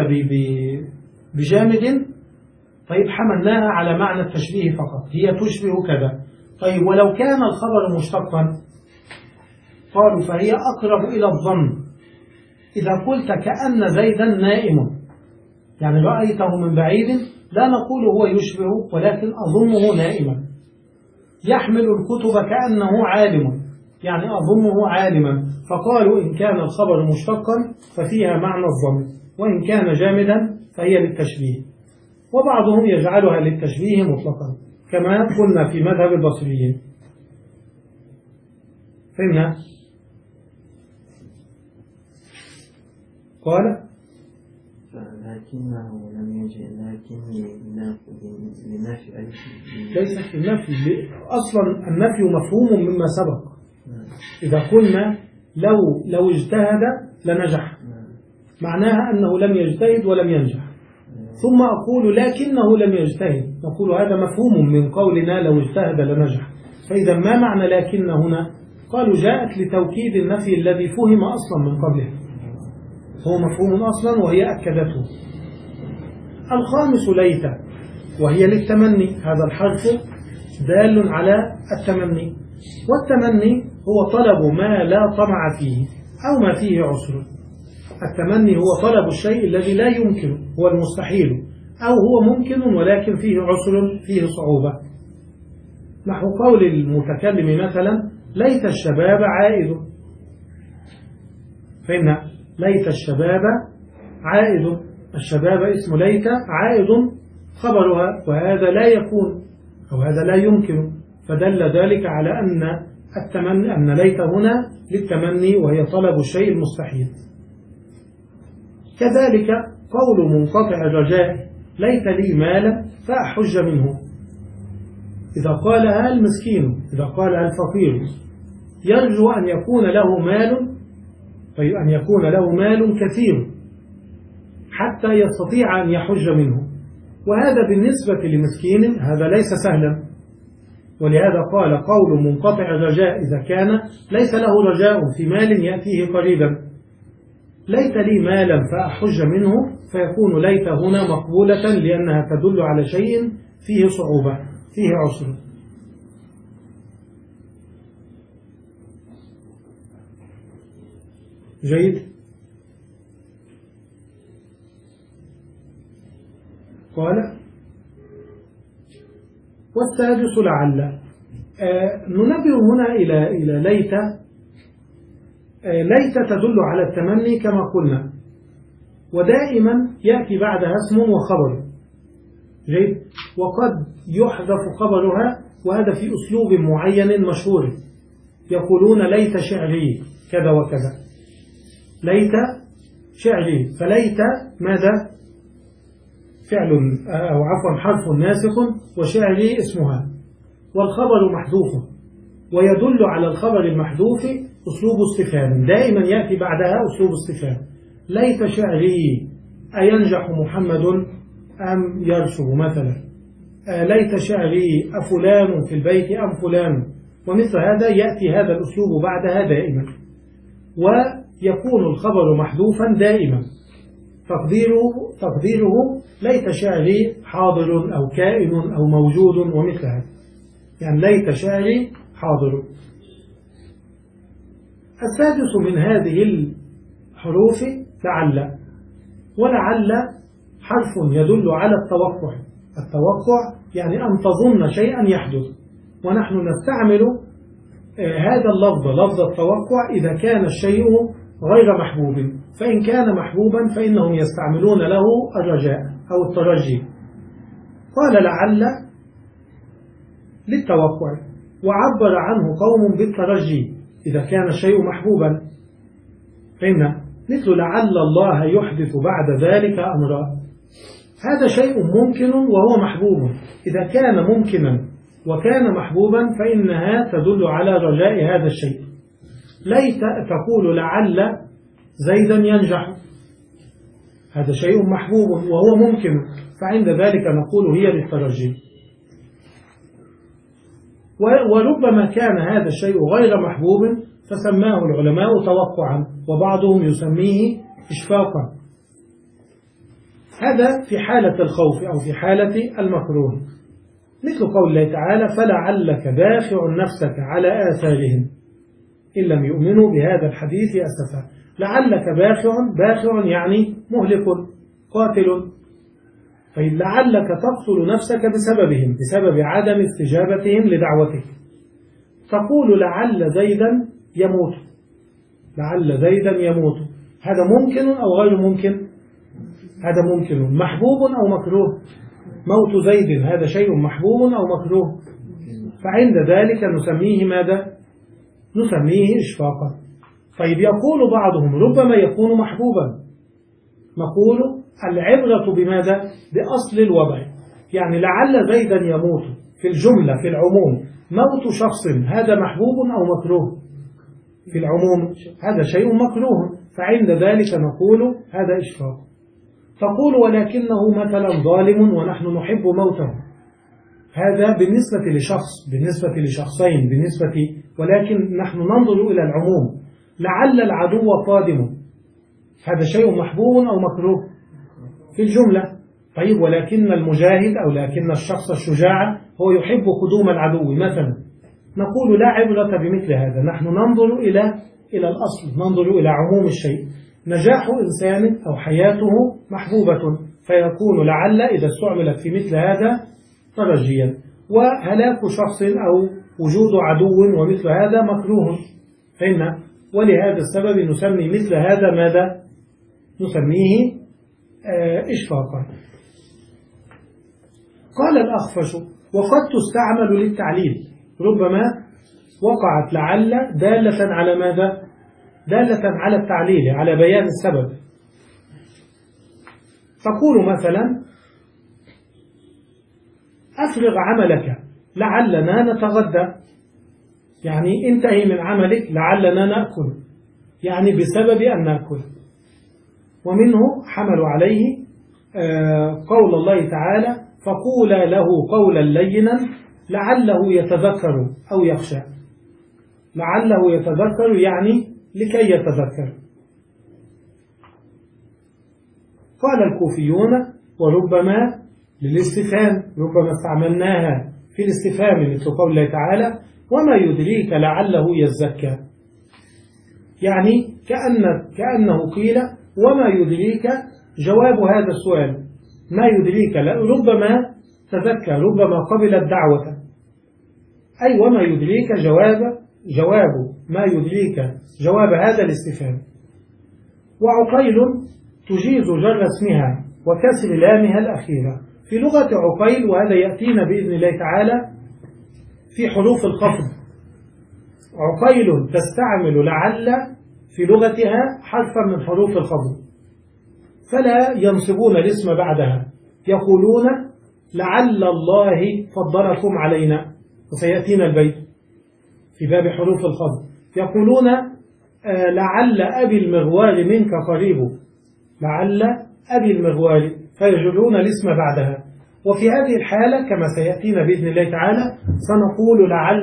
بجامد طيب حملناها على معنى التشبيه فقط، هي تشبه كذا. طيب ولو كان الخبر مشتقا قالوا فهي أقرب إلى الظن. إذا قلت كأن زيدا نائم، يعني رأيته من بعيد، لا نقول هو يشبه ولكن أظنه نائما. يحمل الكتب كأنه عالم، يعني أظنه عالما. فقالوا إن كان الخبر مشتقا ففيها معنى الظن، وإن كان جامدا فهي للتشبيه. وبعضهم يجعلها للتشبيه مطلقا كما قلنا في مذهب البصريين. فهمنا؟ قال لكنه لم يجئ، لكن لنفي ليس النفي أصلا، النفي مفهوم مما سبق. إذا قلنا لو لو اجتهد لنجح معناها أنه لم يجتهد ولم ينجح. ثم أقول لكنه لم يجتهد، نقول هذا مفهوم من قولنا لو اجتهد لنجح. فإذا ما معنى لكن هنا؟ قالوا جاءت لتوكيد النفي الذي فهم أصلا من قبله، هو مفهوم أصلا وهي أكدته. الخامس ليت، وهي للتمني، هذا الحرف دال على التمني، والتمني هو طلب ما لا طمع فيه أو ما فيه عسر. التمني هو طلب الشيء الذي لا يمكن، هو المستحيل، أو هو ممكن ولكن فيه عسر، فيه صعوبة. نحو قول المتكلم مثلا ليت الشباب عائد، فإن ليت الشباب عائد، الشباب اسم ليت، عائد خبرها، وهذا لا يكون أو هذا لا يمكن، فدل ذلك على أن التمني أن ليت هنا للتمني وهي طلب الشيء المستحيل. كذلك قول منقطع الرجاء ليت لي مالا فأحج منه، إذا قالها المسكين، إذا قالها الفقير يرجو أن يكون له مال، أن يكون له مال كثير حتى يستطيع أن يحج منه، وهذا بالنسبة لمسكين هذا ليس سهلا، ولهذا قال قول منقطع الرجاء إذا كان ليس له رجاء في مال يأتيه قريبا ليت لي مالا فأحج منه، فيكون ليت هنا مقبولة لأنها تدل على شيء فيه صعوبة، فيه عسر. جيد. قال والسادس لعل. آه ننبه هنا إلى إلى ليت. آه ليت تدل على التمني كما قلنا، ودائما يأتي بعدها اسم وخبر. جيد. وقد يحذف خبرها، وهذا في أسلوب معين مشهور، يقولون ليت شعري كذا وكذا، ليت شعري، فليت ماذا؟ فعل أو عفوا حرف ناسخ، وشعري اسمها، والخبر محذوف، ويدل على الخبر المحذوف أسلوب استفهام، دائما يأتي بعدها أسلوب استفهام. ليت شعري أينجح محمد أم يرسب مثلا، ليت شعري أفلان في البيت أم فلان، ومثل هذا يأتي هذا الأسلوب بعدها دائما، ويكون الخبر محذوفا دائما، تقديره, تقديره ليت شعري حاضر أو كائن أو موجود ومثل هذا، يعني ليت شعري حاضر. السادس من هذه الحروف لعل، ولعل حرف يدل على التوقع، التوقع يعني أن تظن شيئا يحدث، ونحن نستعمل هذا اللفظ لفظ التوقع إذا كان الشيء غير محبوب، فإن كان محبوبا فإنهم يستعملون له الرجاء أو الترجي. قال لعل للتوقع، وعبر عنه قوم بالترجي إذا كان الشيء محبوبا، فإن مثل لعل الله يحدث بعد ذلك أمرا، هذا شيء ممكن وهو محبوب، إذا كان ممكنا وكان محبوبا فإنها تدل على رجاء هذا الشيء. ليت تقول لعل زيدا ينجح، هذا شيء محبوب وهو ممكن، فعند ذلك نقول هي للترجي. وربما كان هذا الشيء غير محبوب فسماه العلماء توقعا، وبعضهم يسميه إشفاقا، هذا في حالة الخوف أو في حالة المكروه، مثل قول الله تعالى فلعلك باخع نفسك على آثارهم إن لم يؤمنوا بهذا الحديث أسفا. لعلك باخع، باخع يعني مهلك قاتل، فإن لعلك تقتل نفسك بسببهم، بسبب عدم استجابتهم لدعوتك. تقول لعل زيدا يموت، لعل زيدا يموت، هذا ممكن أو غير ممكن؟ هذا ممكن، محبوب أو مكروه؟ موت زيد هذا شيء محبوب أو مكروه، فعند ذلك نسميه ماذا؟ نسميه إشفاقا. طيب يقول بعضهم ربما يكون محبوبا، نقول العبرة بماذا؟ بأصل الوضع، يعني لعل زيدا يموت في الجملة في العموم، موت شخص هذا محبوب أو مكروه؟ في العموم هذا شيء مكروه، فعند ذلك نقول هذا إشفاق. تقول ولكنه مثلا ظالم ونحن نحب موته، هذا بالنسبة لشخص، بالنسبة لشخصين، بالنسبة، ولكن نحن ننظر إلى العموم. لعل العدو قادم، هذا شيء محبوب أو مكروه في الجملة. طيب، ولكن المجاهد أو لكن الشخص الشجاع هو يحب قدوم العدو مثلا، نقول لا عبرة بمثل هذا. نحن ننظر إلى إلى الأصل، ننظر إلى عموم الشيء. نجاح إنسان أو حياته محبوبة، فيكون لعل إذا استعملت في مثل هذا ترجيا. وهلاك شخص أو وجود عدو ومثل هذا مكروه، فإن ولهذا السبب نسمي مثل هذا ماذا؟ نسميه آه إشفاقا. قال الأخفش: وقد تستعمل للتعليل، ربما وقعت لعل دالة على ماذا؟ دالة على التعليل، على بيان السبب. تقول مثلا: أفرغ عملك لعلنا نتغدى، يعني انتهي من عملك لعلنا نأكل، يعني بسبب أن نأكل. ومنه حملوا عليه قول الله تعالى: فقولا له قولا لينا لعله يتذكر أو يخشى. لعله يتذكر يعني لكي يتذكر. قال الكوفيون: وربما للاستفهام، ربما استعملناها في الاستفهام مثل قول الله تعالى: وما يدريك لعله يزكى، يعني كأن كأنه قيل وما يدريك جواب هذا السؤال، ما يدريك ربما تذكى، ربما قبل الدعوة، أي وما يدريك جواب جواب ما يدريك جواب هذا الاستفهام. وعقيل تجيز جر اسمها وكسر لامها الأخيرة في لغة عقيل، وهذا يأتينا بإذن الله تعالى في حروف الخفض. عقيل تستعمل لعل في لغتها حرفا من حروف الخفض، فلا ينصبون الاسم بعدها، يقولون لعل الله فضلكم علينا، وسيأتينا البيت في باب حروف الخفض. يقولون آه لعل أبي المغوال منك قريب، لعل أبي المغوال، فيجرون الاسم بعدها. وفي هذه الحالة كما سيأتينا بإذن الله تعالى سنقول لعل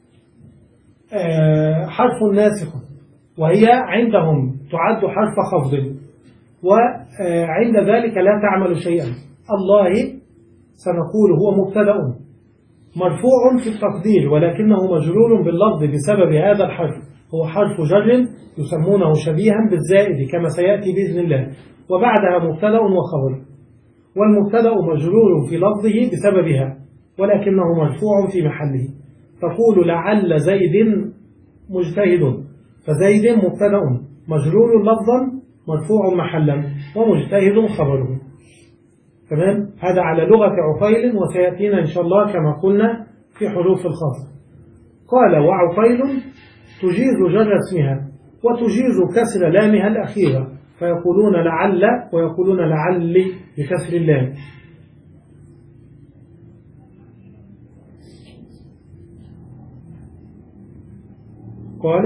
آه حرف ناسخ، وهي عندهم تعد حرف خفض، وعند ذلك لا تعمل شيئا. الله سنقول هو مبتدأ مرفوع في التقدير، ولكنه مجرور باللفظ بسبب هذا الحرف، هو حرف جر يسمونه شبيها بالزائد كما سيأتي بإذن الله، وبعدها مبتدأ وخبر، والمبتدأ مجرور في لفظه بسببها ولكنه مرفوع في محله. تقول لعل زيد مجتهد، فزيد مبتدأ مجرور لفظا مرفوع محلا ومجتهد خبره. تمام؟ هذا على لغة عقيل، وسيأتينا إن شاء الله كما قلنا في حروف الخفض. قال: وعقيل تجيز جر اسمها وتجيز كسر لامها الأخيرة، فيقولون لعل ويقولون لعل بكسر اللام. قال: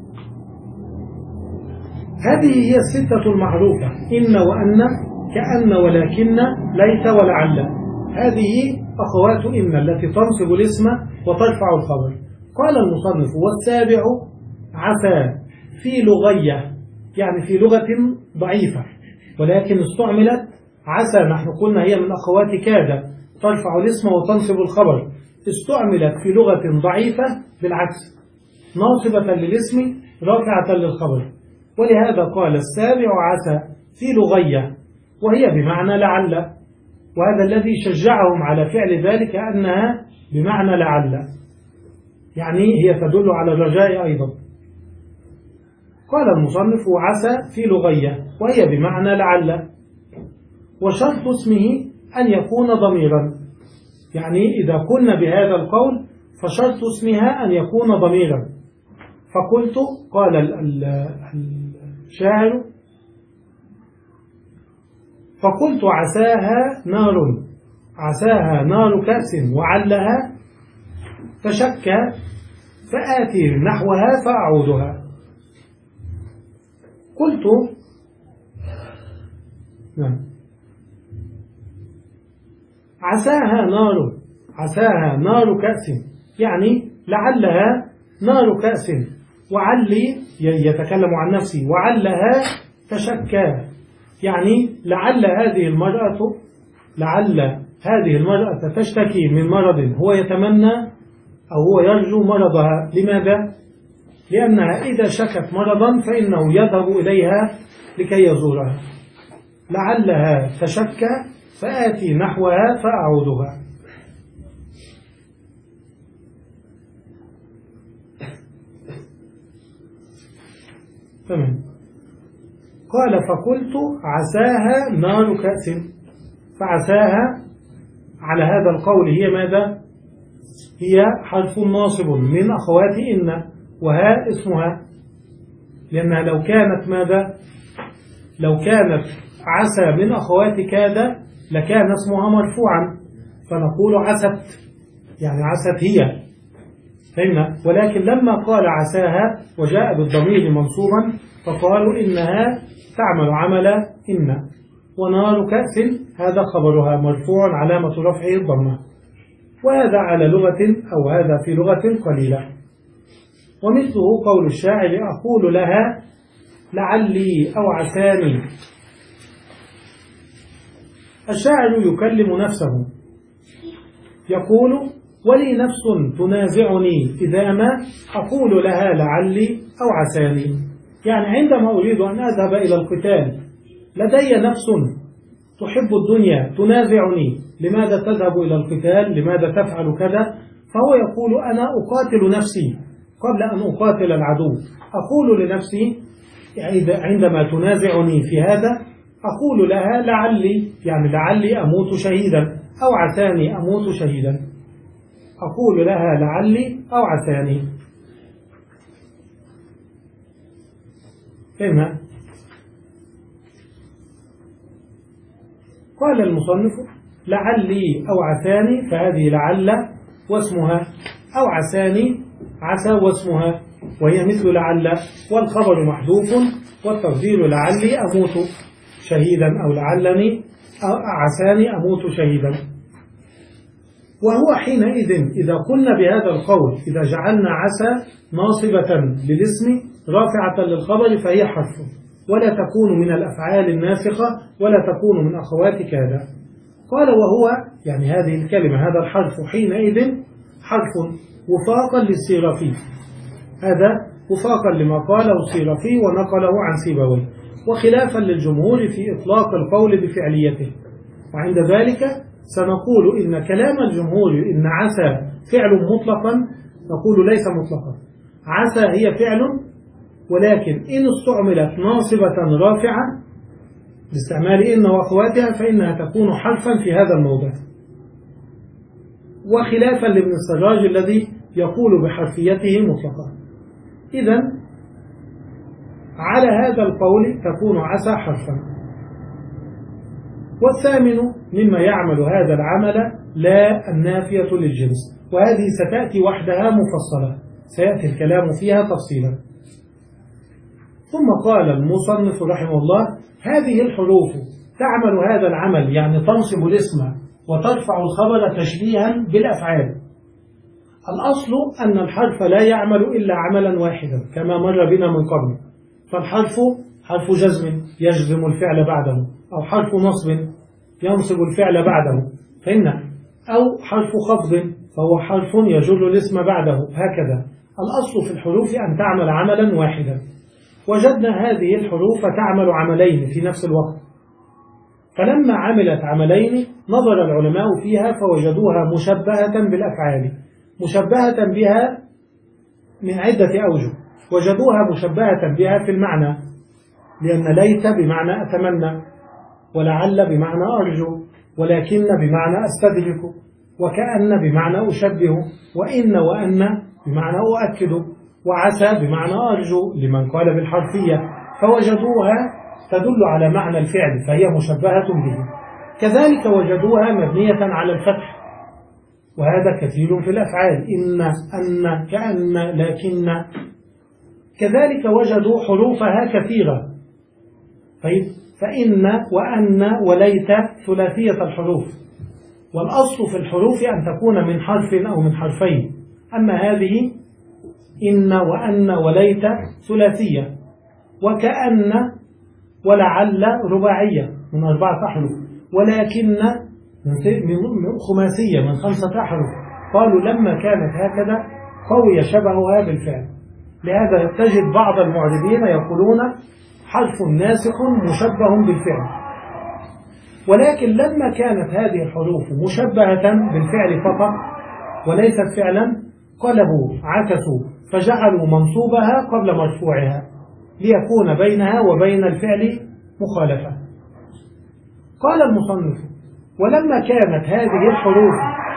هذه هي الستة المعروفة: إن وأن كأن ولكن ليت ولعل، هذه أخوات إن التي تنصب الاسم وترفع الخبر. قال المصنف: والسابع عسى في لغية، يعني في لغة ضعيفة، ولكن استعملت عسى، نحن قلنا هي من أخوات كاد ترفع الاسم وتنصب الخبر، استعملت في لغة ضعيفة بالعكس، ناصبة للاسم رافعة للخبر، ولهذا قال: السابع عسى في لغية، وهي بمعنى لعل، وهذا الذي شجعهم على فعل ذلك أنها بمعنى لعل، يعني هي تدل على الرجاء أيضا. قال المصنف: عسى في لغية وهي بمعنى لعل. وشرط اسمه أن يكون ضميرا، يعني إذا كنا بهذا القول فشرط اسمها أن يكون ضميرا. فقلت، قال الشاعر: فقلت عساها نار، عساها نار كأس وعلها تشكى، فآتي نحوها فأعودها. قلت نعم عساها نار، عساها نار كأس، يعني لعلها نار كأس، وعلي يتكلم عن نفسه، وعلها تشكى، يعني لعل هذه المرأة لعل هذه المرأة تشتكي من مرض هو يتمنى أو هو يرجو مرضها. لماذا؟ لأنها إذا شكت مرضا فإنه يذهب إليها لكي يزورها. لعلها تشكى فآتي نحوها فأعودها. تمام. قال فقلت عساها نار كأس، فعساها على هذا القول هي ماذا؟ هي حرف ناصب من أخوات إن، وها اسمها، لأنها لو كانت ماذا؟ لو كانت عسى من أخوات كاد لكان اسمها مرفوعا، فنقول عست، يعني عست هي، فهمنا؟ ولكن لما قال عساها وجاء بالضمير منصوبا فقالوا إنها تعمل عمل إن، ونار كأس هذا خبرها مرفوع علامة رفعه الضمة، وهذا على لغة أو هذا في لغة قليلة. ومثله قول الشاعر أقول لها لعلي أو عساني. الشاعر يكلم نفسه يقول ولي نفس تنازعني إذا ما أقول لها لعلي أو عساني، يعني عندما أريد أن أذهب إلى القتال لدي نفس تحب الدنيا تنازعني، لماذا تذهب إلى القتال؟ لماذا تفعل كذا؟ فهو يقول أنا أقاتل نفسي قبل أن أقاتل العدو. أقول لنفسي عندما تنازعني في هذا أقول لها لعلي، يعني لعلي أموت شهيدا، أو عساني أموت شهيدا. أقول لها لعلي أو عساني. فهمها؟ قال المصنف لعلي أو عساني، فهذه لعل واسمها، أو عساني عسى واسمها، وهي مثل لعل، والخبر محذوف، والتقدير لعلي أموت شهيدا أو لعلني أو عساني أموت شهيدا. وهو حينئذ إذا قلنا بهذا القول إذا جعلنا عسى ناصبة للاسم رافعة للخبر فهي حرف، ولا تكون من الأفعال الناسخة ولا تكون من أخوات كذا. قال وهو يعني هذه الكلمة هذا الحرف حينئذ حرف وفاقا للسيرافي، هذا وفاقا لما قاله السيرافي ونقله عن سيبويه، وخلافا للجمهور في إطلاق القول بفعليته. وعند ذلك سنقول إن كلام الجمهور إن عسى فعل مطلقا نقول ليس مطلقا، عسى هي فعل، ولكن إن استعملت ناصبة رافعة باستعمال إن وأخواتها فإنها تكون حرفا في هذا الموضع، وخلافا لابن السراج الذي يقول بحرفيته مطلقا. إذن على هذا القول تكون عسى حرفا. والثامن مما يعمل هذا العمل لا النافية للجنس، وهذه ستأتي وحدها مفصلة، سيأتي الكلام فيها تفصيلا. ثم قال المصنف رحمه الله هذه الحروف تعمل هذا العمل، يعني تنصب الاسم وترفع الخبر تشبيها بالأفعال. الأصل أن الحرف لا يعمل إلا عملا واحدا كما مر بنا من قبل، فالحرف حرف جزم يجزم الفعل بعده، أو حرف نصب ينصب الفعل بعده، فإن أو حرف خفض فهو حرف يجر الاسم بعده، هكذا. الأصل في الحروف أن تعمل عملا واحدا. وجدنا هذه الحروف تعمل عملين في نفس الوقت، فلما عملت عملين نظر العلماء فيها فوجدوها مشبهة بالأفعال، مشبهة بها من عدة أوجه. وجدوها مشبهة بها في المعنى، لأن ليت بمعنى أتمنى، ولعل بمعنى أرجو، ولكن بمعنى أستدرك، وكأن بمعنى أشبه، وإن وأن بمعنى أؤكد، وعسى بمعنى أرجو لمن قال بالحرفية، فوجدوها تدل على معنى الفعل فهي مشبهة به. كذلك وجدوها مبنية على الفتح، وهذا كثير في الأفعال، إن أن كأن لكن. كذلك وجدوا حروفها كثيرة، فإن وأن وليت ثلاثية الحروف، والأصل في الحروف أن تكون من حرف أو من حرفين. أما هذه إن وأن وليت ثلاثية، وكأن ولعل رباعية من أربعة أحرف، ولكن خماسية من خمسة أحرف. قالوا لما كانت هكذا قوي شبهها بالفعل. لهذا تجد بعض المعربين يقولون حرف ناسخ مشبه بالفعل. ولكن لما كانت هذه الحروف مشبهة بالفعل فقط وليست فعلا، قلبوا عكسوا فجعلوا منصوبها قبل مرفوعها ليكون بينها وبين الفعل مخالفة. قال المصنف: ولما كانت هذه الحروف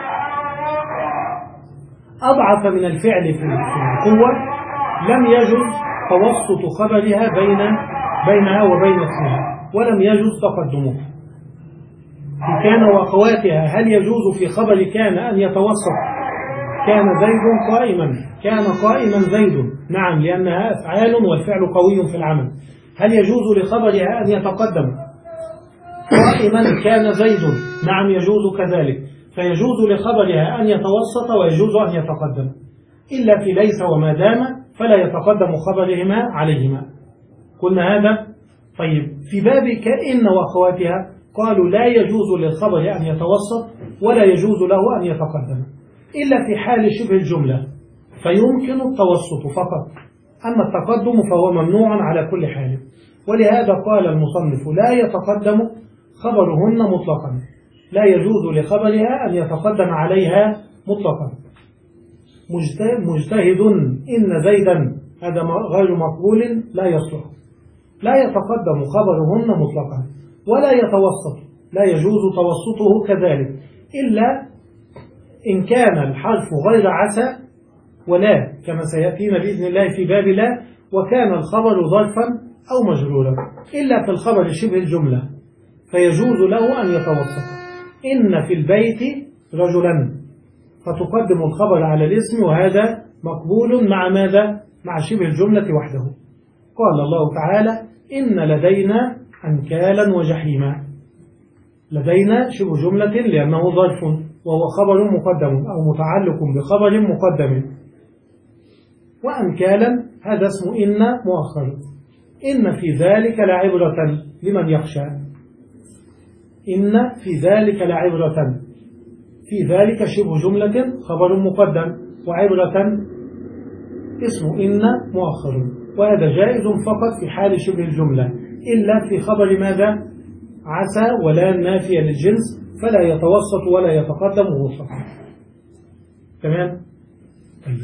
أضعف من الفعل في القوة لم يجوز توسط خبرها بين بينها وبين اسمها، ولم يجوز تقدمه. في كان وأخواتها هل يجوز في خبر كان أن يتوسط؟ كان زيد قائما، كان قائما زيد، نعم، لأنها أفعال والفعل قوي في العمل. هل يجوز لخبرها أن يتقدم؟ قائما كان زيد، نعم يجوز كذلك. فيجوز لخبرها أن يتوسط ويجوز أن يتقدم، إلا في ليس وما دام فلا يتقدم خبرهما عليهما. قلنا هذا. طيب في باب كإن وأخواتها قالوا لا يجوز للخبر أن يتوسط ولا يجوز له أن يتقدم إلا في حال شبه الجملة، فيمكن التوسط فقط، أما التقدم فهو ممنوع على كل حال. ولهذا قال المصنف: لا يتقدم خبرهن مطلقا، لا يجوز لخبرها أن يتقدم عليها مطلقا. مجتهد إن زيدا، هذا غير مقبول لا يصلح. لا يتقدم خبرهن مطلقا ولا يتوسط، لا يجوز توسطه كذلك، إلا إن كان الحرف غير عسى ولا، كما سيأتينا بإذن الله في باب لا، وكان الخبر ظرفا أو مجرورا. إلا في الخبر شبه الجملة فيجوز له أن يتوسط. إن في البيت رجلا، فتقدم الخبر على الاسم، وهذا مقبول مع ماذا؟ مع شبه الجملة وحده. قال الله تعالى: إن لدينا أنكالا وجحيما. لدينا شبه جملة لأنه ظرف وهو خبر مقدم أو متعلق بخبر مقدم، وأنكالا هذا اسم إن مؤخر. إن في ذلك لعبرة لمن يخشى. إن في ذلك لعبرة، في ذلك شبه جملة خبر مقدم، وعبرة اسم إن مؤخر، وهذا جائز فقط في حال شبه الجملة، إلا في خبر ماذا؟ عسى ولا نافية للجنس، فلا يتوسط ولا يتقدم مطلقا. تمام؟ طيب.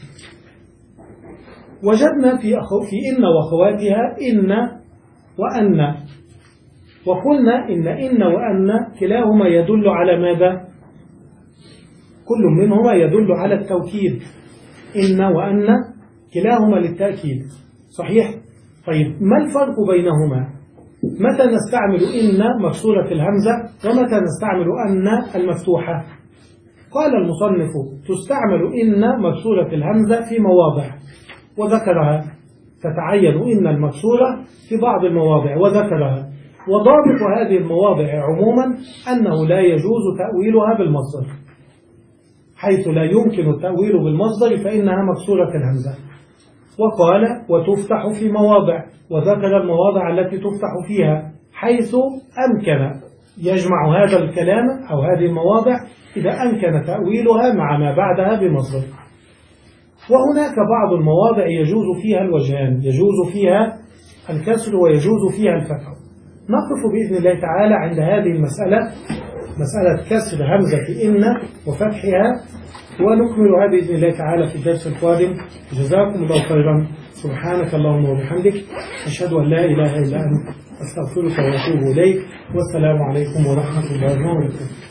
وجدنا في أخو في إن وأخواتها إن وأن، وقلنا إن إن وأن كلاهما يدل على ماذا؟ كل منهما يدل على التوكيد. إن وأن كلاهما للتأكيد، صحيح؟ طيب ما الفرق بينهما؟ متى نستعمل إن مكسورة الهمزة ومتى نستعمل أن المفتوحة؟ قال المصنف: تستعمل إن مكسورة الهمزة في مواضع وذكرها، تتعين إن المكسورة في بعض المواضع وذكرها. وضابط هذه المواضع عموما أنه لا يجوز تأويلها بالمصدر، حيث لا يمكن التأويل بالمصدر فإنها مكسورة الهمزة. وقال: وتفتح في مواضع، وذكر المواضع التي تفتح فيها حيث أمكن. يجمع هذا الكلام أو هذه المواضع إذا أمكن تأويلها مع ما بعدها بمصدر. وهناك بعض المواضع يجوز فيها الوجهان، يجوز فيها الكسر ويجوز فيها الفتح. نقف بإذن الله تعالى عند هذه المسألة، مسألة كسر همزة إن وفتحها، ونكملها بإذن الله تعالى في الدرس القادم. جزاكم الله خيرا. سبحانك اللهم وبحمدك، أشهد أن لا إله إلا أنت، أستغفرك وأتوب إليك. والسلام عليكم ورحمة الله وبركاته.